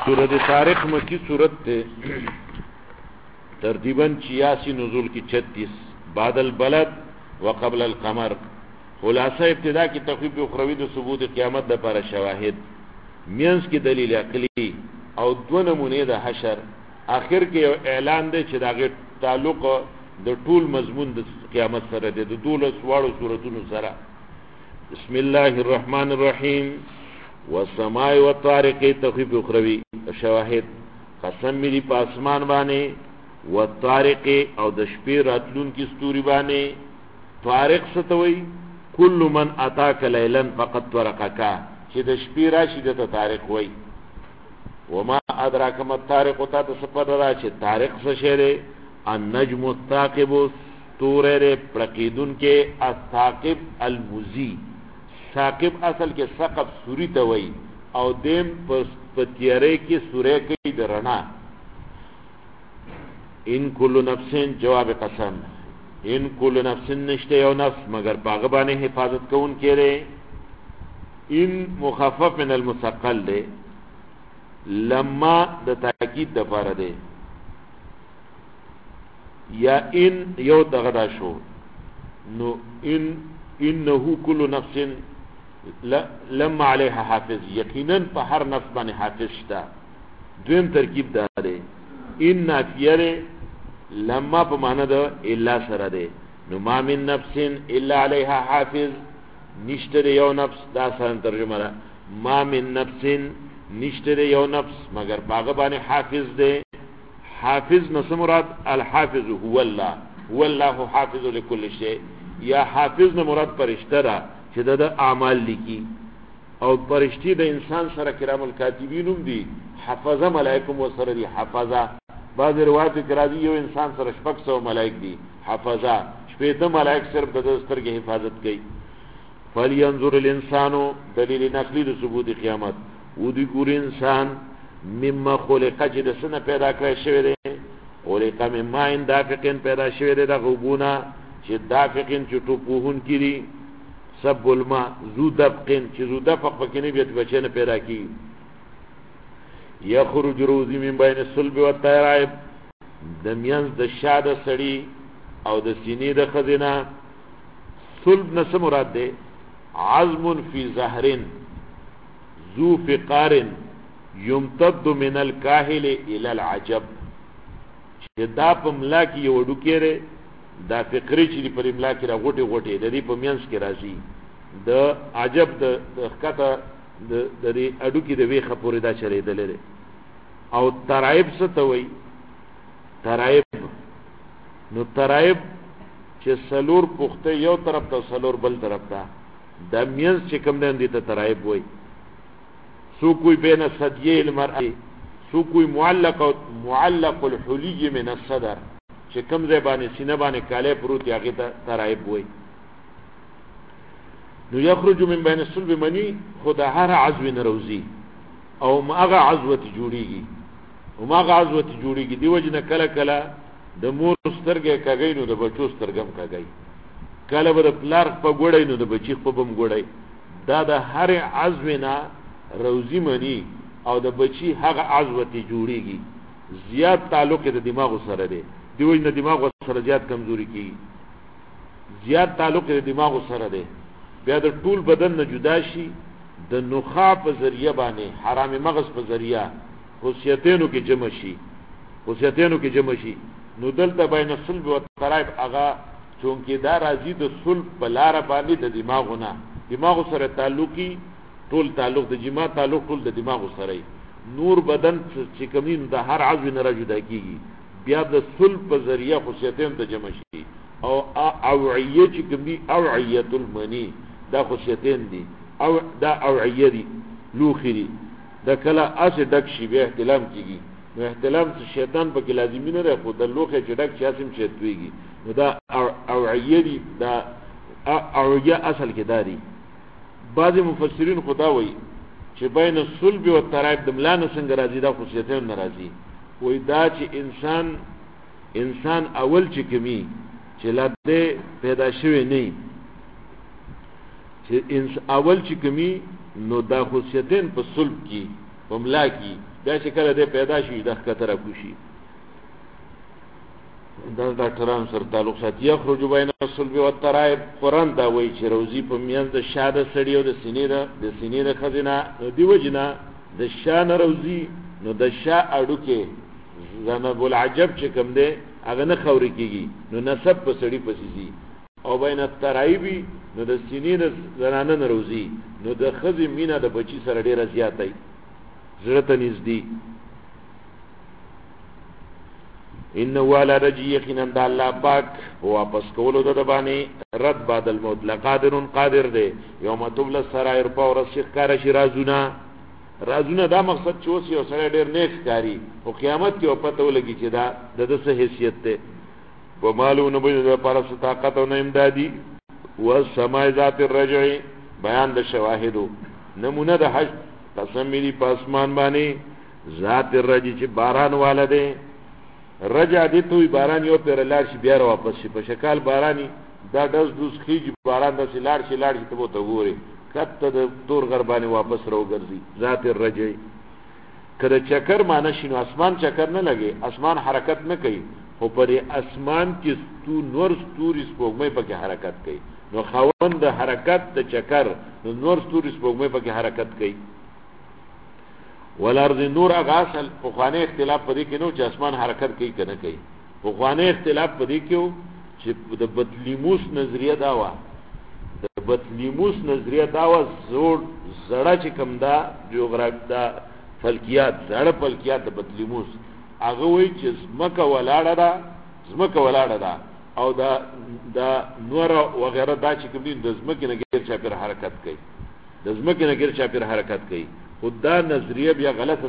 سورۃ طارق مکی سورت تے ترتیباً 86 نزول کی 36 بعد البلد وقبل القمر. خلاصہ ابتدا کی تخویف اخروی د ثبوت قیامت د پر شواهد مینس کی دلیل عقلی او دو نمونه د حشر اخر کې اعلان دی چې داغه تعلق د ټول مضمون د قیامت سره دی د ټول سوالو سوراتونو سره. بسم الله الرحمن الرحیم والسماء والطارق تخویف اخروی شواهد قسم می دی په اسمان باندې والطارق او د شپې راتلون کی ستوري باندې. طارق ستوي کل من اتاک لیلا فقد طرقک چې د شپې راشي د طارق وای. وما ادراک ما الطارق تا د سپر را چې طارق څه شی دی؟ النجم الثاقب ستوره پړقیدون کې الثاقب المزی. ثاقب اصل کې ثقب سوری ته وای او دیم په تیارې کې سورې کې درنا. ان کل نفس جواب قسم ان کل نفس نشته یو نفس مگر باغ باندې حفاظت کون کړي. ان مخفف من المثقل ده لما د تاکید د پاره ده یا ان یو دغدا شو نو انه کل نفس لما علیها حافظ یقینا په هر نفس باندې حافظ شته. دویم ترکیب ده ان نافیه لما په معنا ده الا سره ده نو ما من نفس الا علیها حافظ نشته یو نفس دا سره ترجمه ده ما من نفس نشته یو نفس مگر باغ باندې حافظ ده. حافظ نو مراد الحافظ هو الله هو الله حافظ لكل شيء یا حافظ نو مراد فرشتہ ده چې د اعمال لیکي او فرشتي د انسان سره کرام الکاتبین هم دي. حفظه ملائکه مو سره دي حفظه. بعض روایت کې راځي یو انسان سره 600 ملائک دي حفظه. شپږ ملائک صرف د سترګې حفاظت کوي. فلینظر الانسان دلیل نقلی د ثبوت قیامت ودی ګور انسان مما خلق چې د سنه پیدا کړی شوی دی. خلق مما ان دافقین پیدا شوی دی د غوبونه چې دافقین چې ټوپوهون کړي سب الماء ذو دفقین چې ذو دفق پکې نه بیت بچنه پیدا کی. یخرج روزی من بین الصلب والترائب د میانز د شاده سړی او د سینې د خزینه. صلب نس مراد ده عظم فی ظهر ذو فقار یمتد من الکاهل الى العجب. چې دا په ملا کې یو ډوکېره دا فقری چې پر ملا کې را غوټي غوټي د دې په میانس کې راځي د عجب د خطه د دې اډو کې د وی خپورې دا چره دلره. او ترایب څه ته وای؟ ترایب نو ترایب چې سلور پخته یو طرف ته سلور بل طرف ته د میانس چې کوم دي ته ترایب وای. سو کوئی بین صدیه المرء سو کوئی معلق الحلی من الصدر چې کوم ځای باندې سینه باندې کاله پروت یاغه ته ترایب وای. نو یخرج من بین الصلب منی خدا هر عضو نروزی او ماغه عضوت جوړیږي او ماغه عضوت جوړیږي دی وجنه کله کله د مور سترګې کاږي نو د بچو سترګم کاږي کله به د پلار په ګوړې نو د بچی په بم ګوړې. دا د هر عضو نه روزی منی او د بچی هغه عضوت جوړیږي. زیات تعلق د دماغ سره دی دی وجنه دماغ سره زیات کمزوري کی. زیات تعلق د دماغ سره دی بیا د ټول بدن نه جدا شي د نخاع په ذریعہ باندې حرام مغز په ذریعہ خصيتینو کې جمع شي. نو دلته بین الصلب والترائب اغا چونکه دا راځي د صلب په لار باندې د دماغ سره تعلقي ټول تعلق د جما تعلق ټول د دماغ سره. نور بدن چې کومین د هر عضو نه را جدا کیږي بیا د صلب په ذریعہ خصيتین ته جمع شي. او اوعیه چې کوم دي اوعیه المنی دا خصيتین دي او دا اوعیه دي لوخري دا کله اس ډک شي به احتلام کیږي. نو احتلام څه شیطان په کې لازمي نه ده خو د لوخه چې ډک شاسم شتويږي نو دا اوعیه دي. دا اوعیه اصل کې داري. بعض مفسرین خدا وایي چې بین الصلب والترائب د ملانه څنګه راځي دا خصيتین ناراضي وای دا چې انسان اول چې کمی چې لاده پیدا شوی نه چې اول چې کمی نو دا خصيتین په صلب کې پملا کی بیا چې کله دې پیدا شي د خطر کوشي دا ډاکټرانو سره تعلق ساتي. یخرج بین الصلب والترائب، قرآن دا وایي چې روزي په میانځ د شاده سړی او د سینې د خزینه دی وجنه د شان روزي نو د شا اډو کې زنب العجب چې کوم دی هغه نه خوري کیږي نو نسب په سړی پسیږي. او بین الترائب نو د سینې د زنانه نه روزي نو د خزې مینا د بچی سره ډیره زیاتای زړه ته نږدې. ان والا رجی یقینا د الله پاک واپس کولو د باندې رد بعد الموت لقادر قادر دی. یوم تبل السرائر پاور شکار شي رازونه دا مقصد چې اوس یو سره ډیر نیک کاری او قیامت کې پته ولګي چې دا د څه حیثیت ته په مالو نه به د پارس طاقت او امدادي. و سماء ذات الرجع بیان د شواهدو نمونه د حج قسم می په اسمان باندې ذات الرجع چې باران والده رجع دي توي باران یو پر لار شي بیا واپس شي په شکل باراني دا دز دوس خيج باران د لار شي ته بو ته ګوري کته د تور غرباني واپس راو ګرځي. ذات الرجع کله چکر معنی شنو اسمان چکر نه لګي اسمان حرکت نه کوي خو پر اسمان کې نور ستوري سپوږمۍ پکې حرکت کوي نو خوند د حرکت د چکر نو نور ستوري سپوږمۍ پکې حرکت کوي. والارض نور اغاصل فخانه اختلاف پدې کې نو چې اسمان حرکت کوي کنه کوي. فخانه اختلاف پدې کې چې د بطلیموس نظریه داوا زوړ زړه چې کوم دا جغرافي دا فلکیات زړه فلکیات د بطلیموس هغه وایي چې زمکه ولاړه ده او دا نور وغیرہ دا چې کوم دي د زمکه نه غیر چاپیر حرکت کوي خدا نظریه بیا غلطه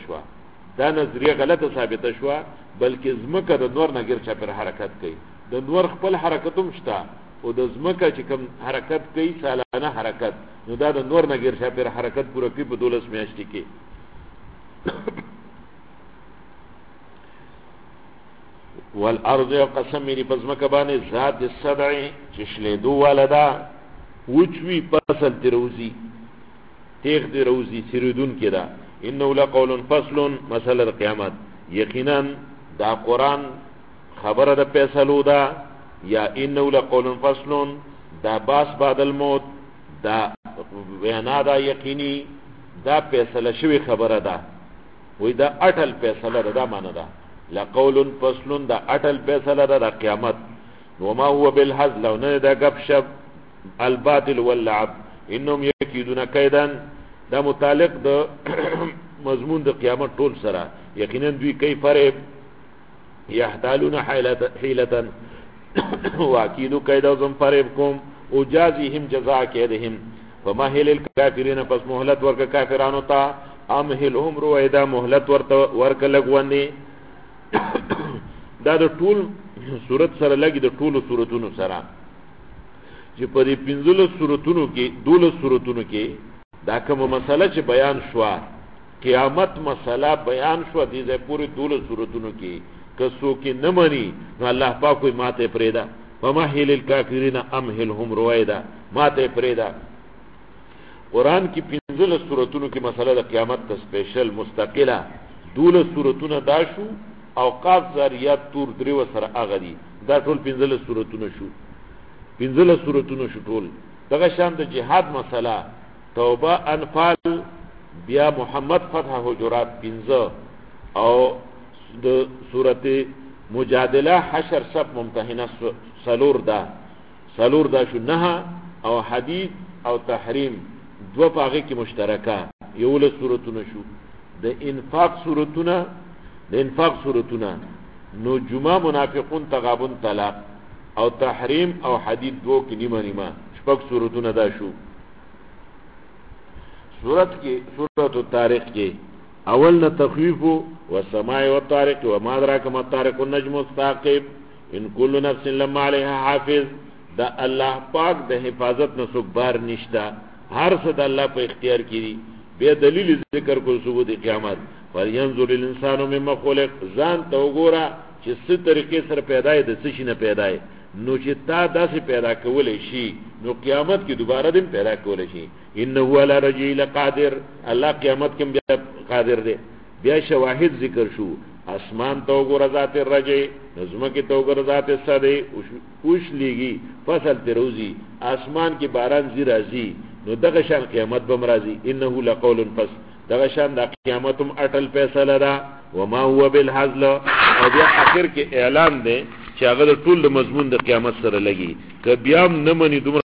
ثابته شوه بلکې زمکه د نور نه غیر چاپیر حرکت کوي د نور خپل حرکتوم شته او د زمکه چې کوم حرکت کوي سالانه حرکت نو دا د نور نه غیر چاپیر حرکت پوره کوي په 12 میاشتې کې. والارض قسم می پزمکه باندې ذات السبع چې شلیدو والدا وچوي فصل تروزی تیغ دی روزی سیردون کی دا. انه لقول فصل مسئلہ دا قیامت یقینا دا قرآن خبر دا پیسلو دا یا انه لقول فصل دا باس بعد الموت دا بیانا دا یقینی دا پیسل شوی خبر دا وی دا اٹل پیسل دا مانا دا لقول فصل دا اٹل پیسل دا قیامت. وما هو بالحزل ونه دا گپ شب الباطل واللعب انهم یکیدون کیدن دا متعلق د مضمون د قیامت ټول سره یقینا دوی کوي فرب یحتالون حیلتا واکید کیدا زم فرب کوم او جازیهم جزاء کیدهم فمهل الکافرین پس مهلت ورک کافرانو ته امهلهم رویدا مهلت ورک لګونی. دا د ټول صورت سره لګي د ټولو صورتونو سره چې په دې 15 صورتونو کې 12 صورتونو کې دا کوم مسله چې بیان شو قیامت مسله بیان شو دې زه پوری 12 صورتونو کې کسو کې نه مانی نو الله پاک کوئی ماته پرېدا فمهل الکافرین امهلهم رویدا ماته پرېدا. قران کې 15 صورتونو کې مسله د قیامت ته سپیشل مستقله 12 صورتونه دا شو اوقاف زاریات تور درو سره اغدي دا ټول 15 صورتونه شو 15 صورتونه شو ټول. دغه شان د جهاد مسله توبه انفال بیا محمد فتح حجرات 15 او د سورته مجادله حشر سب ممتحنه سلور دا شو نه او حدید او تحریم دو پاغه کې مشترکه یو له سورتونه شو. د انفاق سورتونه نو جمعه منافقون تغابن طلاق او تحریم او حدید دو کې نیمه شپږ سورتونه دا شو. سورۃ الطارق کې اول نه تخویف و سماء و طارق و ما ادراک ما طارق النجم الثاقب ان كل نفس لما عليها حافظ. دا الله پاک د حفاظت نه څوک بار نشتا هر څه د الله په اختیار کې دي. به دلیل ذکر کو ثبوت قیامت فلینظر الانسان مما خلق ځان ته وګوره چې څه طریقې سره پیدا دی د څه شي نه پیدا دی نو چې تا داسې پیدا کولی شي نو قیامت کې دوباره دم پیدا کولی شي. انه علی رجعه لقادر، الله قیامت کې بیا قادر دی. بیا شواهد ذکر شو، اسمان تو وګوره ذات الرجع، نظمکه تو وګوره ذات الصدع، اوش لیږي فصل تروزی، اسمان کې باران زی راځي، نو دغه شان قیامت بم راځي. انه لقول فصل، دغه شان د قیامتم اٹل فیصله ده. وما هو بالهزل، او بیا اخر کې اعلان دی چې هغه ټول مضمون د قیامت سره لګي. که بیا هم نه مني دومره